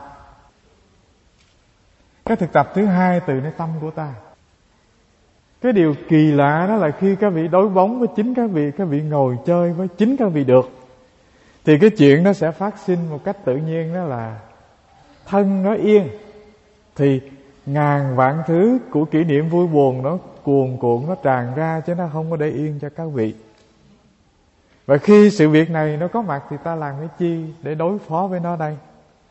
Cái thực tập thứ hai từ nơi tâm của ta. Cái điều kỳ lạ đó là khi các vị đối bóng với chính các vị, các vị ngồi chơi với chính các vị được, thì cái chuyện nó sẽ phát sinh một cách tự nhiên. Đó là thân nó yên thì ngàn vạn thứ của kỷ niệm vui buồn nó cuồn cuộn, nó tràn ra, chứ nó không có để yên cho các vị. Và khi sự việc này nó có mặt thì ta làm cái chi để đối phó với nó đây?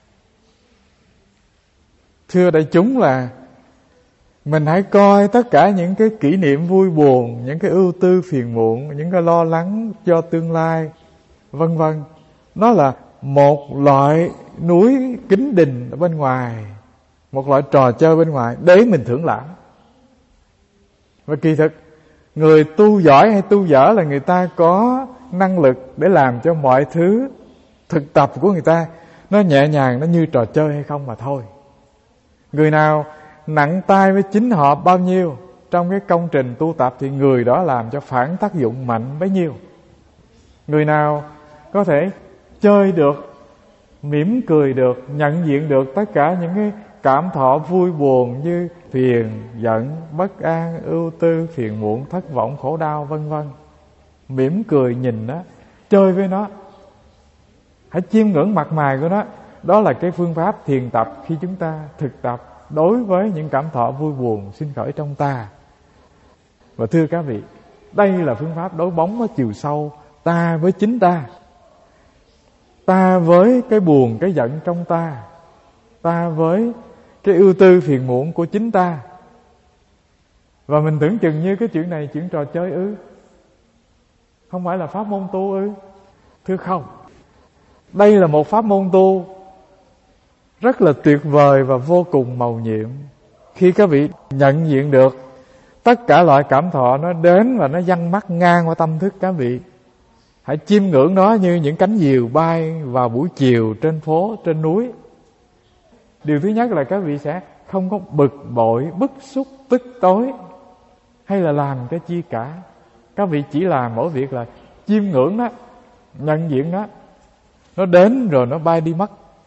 Thưa đại chúng, là mình hãy coi tất cả những cái kỷ niệm vui buồn, những cái ưu tư phiền muộn, những cái lo lắng cho tương lai, vân vân, nó là một loại núi kính đình ở bên ngoài, một loại trò chơi bên ngoài để mình thưởng lãm. Và kỳ thực người tu giỏi hay tu dở là người ta có năng lực để làm cho mọi thứ thực tập của người ta nó nhẹ nhàng, nó như trò chơi hay không mà thôi. Người nào nặng tay với chính họ bao nhiêu trong cái công trình tu tập thì người đó làm cho phản tác dụng mạnh bấy nhiêu. Người nào có thể chơi được mỉm cười được, nhận diện được tất cả những cái cảm thọ vui buồn như phiền, giận, bất an, ưu tư, phiền muộn, thất vọng, khổ đau, vân vân. Mỉm cười nhìn nó, chơi với nó, hãy chiêm ngưỡng mặt mày của nó. Đó là cái phương pháp thiền tập khi chúng ta thực tập đối với những cảm thọ vui buồn sinh khởi trong ta. Và thưa các vị, đây là phương pháp đối bóng ở chiều sâu ta với chính ta, ta với cái buồn, cái giận trong ta, ta với cái ưu tư phiền muộn của chính ta. Và mình tưởng chừng như cái chuyện này chuyện trò chơi ư? Không phải là pháp môn tu ư? Thưa không, đây là một pháp môn tu rất là tuyệt vời và vô cùng mầu nhiệm. Khi các vị nhận diện được tất cả loại cảm thọ nó đến và nó văng mắt ngang qua tâm thức các vị, hãy chiêm ngưỡng nó như những cánh diều bay vào buổi chiều trên phố, trên núi. Điều thứ nhất là các vị sẽ không có bực bội, bức xúc, tức tối hay là làm cái chi cả. Các vị chỉ làm mỗi việc là chiêm ngưỡng nó, nhận diện nó. Nó đến rồi nó bay đi mất,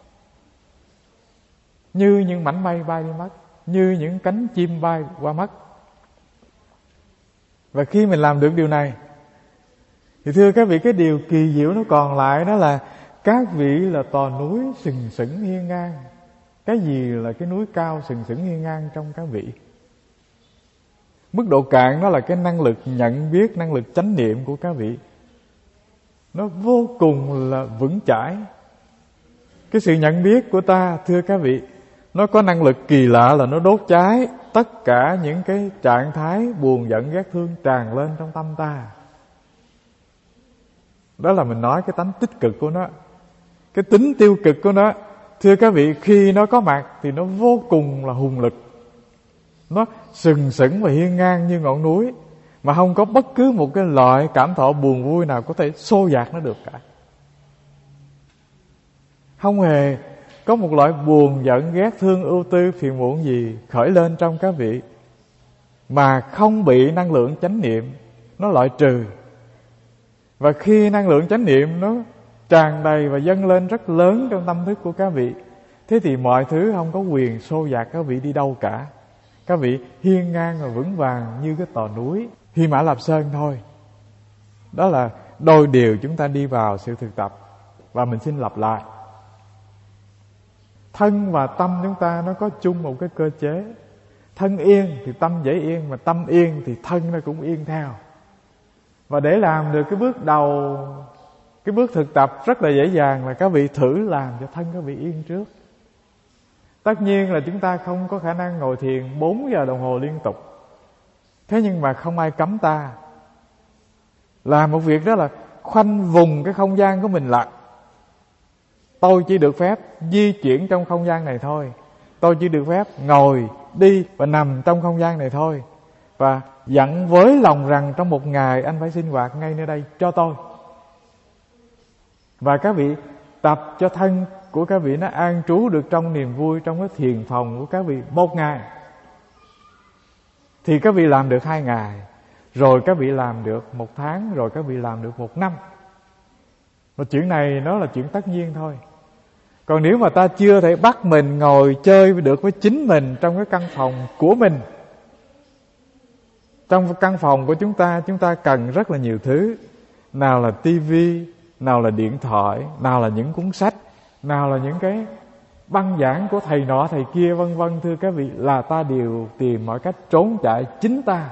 như những mảnh mây bay đi mất, như những cánh chim bay qua mất. Và khi mình làm được điều này thì thưa các vị, cái điều kỳ diệu nó còn lại đó là các vị là tòa núi sừng sững hiên ngang. Cái gì là cái núi cao sừng sững hiên ngang trong các vị? Mức độ cạn đó là cái năng lực nhận biết, năng lực chánh niệm của các vị. Nó vô cùng là vững chãi. Cái sự nhận biết của ta, thưa các vị, nó có năng lực kỳ lạ là nó đốt cháy tất cả những cái trạng thái buồn giận ghét thương tràn lên trong tâm ta. Đó là mình nói cái tánh tích cực của nó. Cái tính tiêu cực của nó, thưa các vị, khi nó có mặt thì nó vô cùng là hùng lực. Nó sừng sững và hiên ngang như ngọn núi, mà không có bất cứ một cái loại cảm thọ buồn vui nào có thể xô dạt nó được cả. Không hề có một loại buồn giận ghét thương ưu tư phiền muộn gì khởi lên trong các vị mà không bị năng lượng chánh niệm nó loại trừ. Và khi năng lượng chánh niệm nó tràn đầy và dâng lên rất lớn trong tâm thức của các vị, thế thì mọi thứ không có quyền xô dạt các vị đi đâu cả. Các vị hiên ngang và vững vàng như cái tòa núi Hy Mã Lạp Sơn thôi. Đó là đôi điều chúng ta đi vào sự thực tập. Và mình xin lặp lại, thân và tâm chúng ta nó có chung một cái cơ chế. Thân yên thì tâm dễ yên, mà tâm yên thì thân nó cũng yên theo. Và để làm được cái bước đầu, cái bước thực tập rất là dễ dàng là các vị thử làm cho thân các vị yên trước. Tất nhiên là chúng ta không có khả năng ngồi thiền bốn giờ đồng hồ liên tục. Thế nhưng mà không ai cấm ta làm một việc, đó là khoanh vùng cái không gian của mình lại. Tôi chỉ được phép di chuyển trong không gian này thôi. Tôi chỉ được phép ngồi, đi và nằm trong không gian này thôi. Và dặn với lòng rằng trong một ngày anh phải sinh hoạt ngay nơi đây cho tôi. Và các vị tập cho thân của các vị nó an trú được trong niềm vui, trong cái thiền phòng của các vị một ngày. Thì các vị làm được hai ngày, rồi các vị làm được một tháng, rồi các vị làm được một năm. Và chuyện này nó là chuyện tất nhiên thôi. Còn nếu mà ta chưa thể bắt mình ngồi chơi được với chính mình trong cái căn phòng của mình, trong căn phòng của chúng ta, chúng ta cần rất là nhiều thứ. Nào là tivi, nào là điện thoại, nào là những cuốn sách, nào là những cái băng giảng của thầy nọ thầy kia vân vân. Thưa các vị, là ta đều tìm mọi cách trốn chạy chính ta.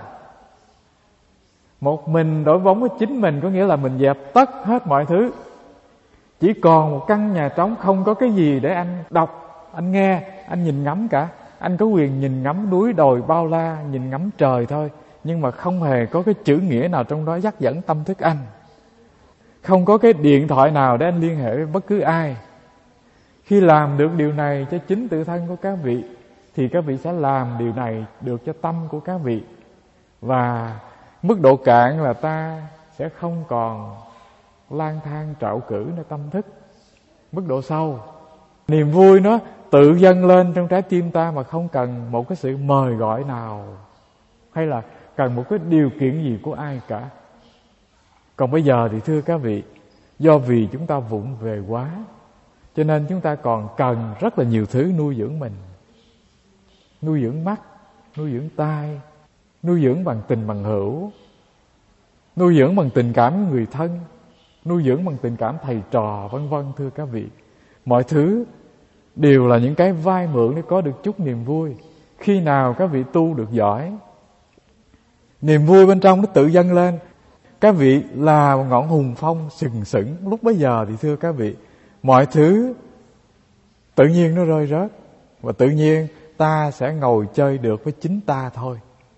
Một mình đổi bóng với chính mình có nghĩa là mình dẹp tất hết mọi thứ. Chỉ còn một căn nhà trống, không có cái gì để anh đọc, anh nghe, anh nhìn ngắm cả. Anh có quyền nhìn ngắm núi đồi bao la, nhìn ngắm trời thôi, nhưng mà không hề có cái chữ nghĩa nào trong đó dắt dẫn tâm thức anh. Không có cái điện thoại nào để anh liên hệ với bất cứ ai. Khi làm được điều này cho chính tự thân của các vị, thì các vị sẽ làm điều này được cho tâm của các vị. Và mức độ cạn là ta sẽ không còn lang thang trạo cử nơi tâm thức. Mức độ sâu, niềm vui nó tự dâng lên trong trái tim ta mà không cần một cái sự mời gọi nào, hay là cần một cái điều kiện gì của ai cả. Còn bây giờ thì thưa các vị, do vì chúng ta vụng về quá, Cho nên chúng ta còn cần rất là nhiều thứ nuôi dưỡng mình. Nuôi dưỡng mắt, nuôi dưỡng tai, nuôi dưỡng bằng tình bằng hữu, nuôi dưỡng bằng tình cảm với người thân, nuôi dưỡng bằng tình cảm thầy trò, vân vân. Thưa các vị, mọi thứ đều là những cái vay mượn để có được chút niềm vui. Khi nào các vị tu được giỏi, niềm vui bên trong nó tự dâng lên. Các vị là một ngọn hùng phong sừng sững. Lúc bấy giờ thì thưa các vị, mọi thứ tự nhiên nó rơi rớt, và tự nhiên ta sẽ ngồi chơi được với chính ta thôi.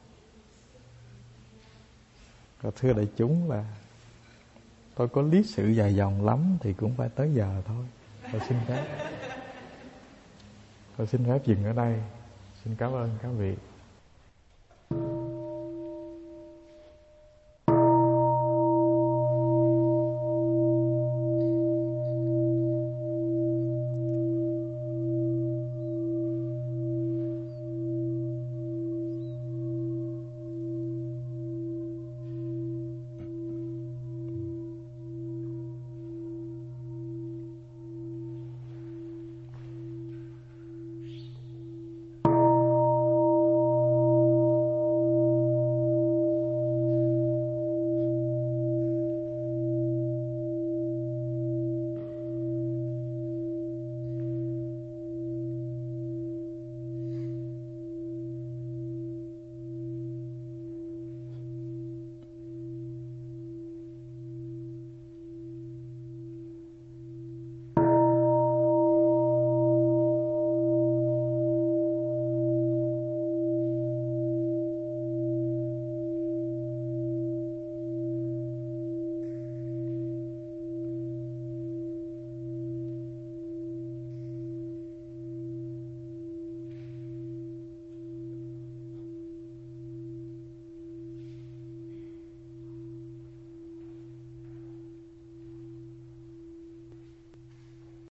Và thưa đại chúng, là tôi có lý sự dài dòng lắm thì cũng phải tới giờ thôi. Tôi xin phép Tôi xin phép dừng ở đây. Xin cảm ơn các vị.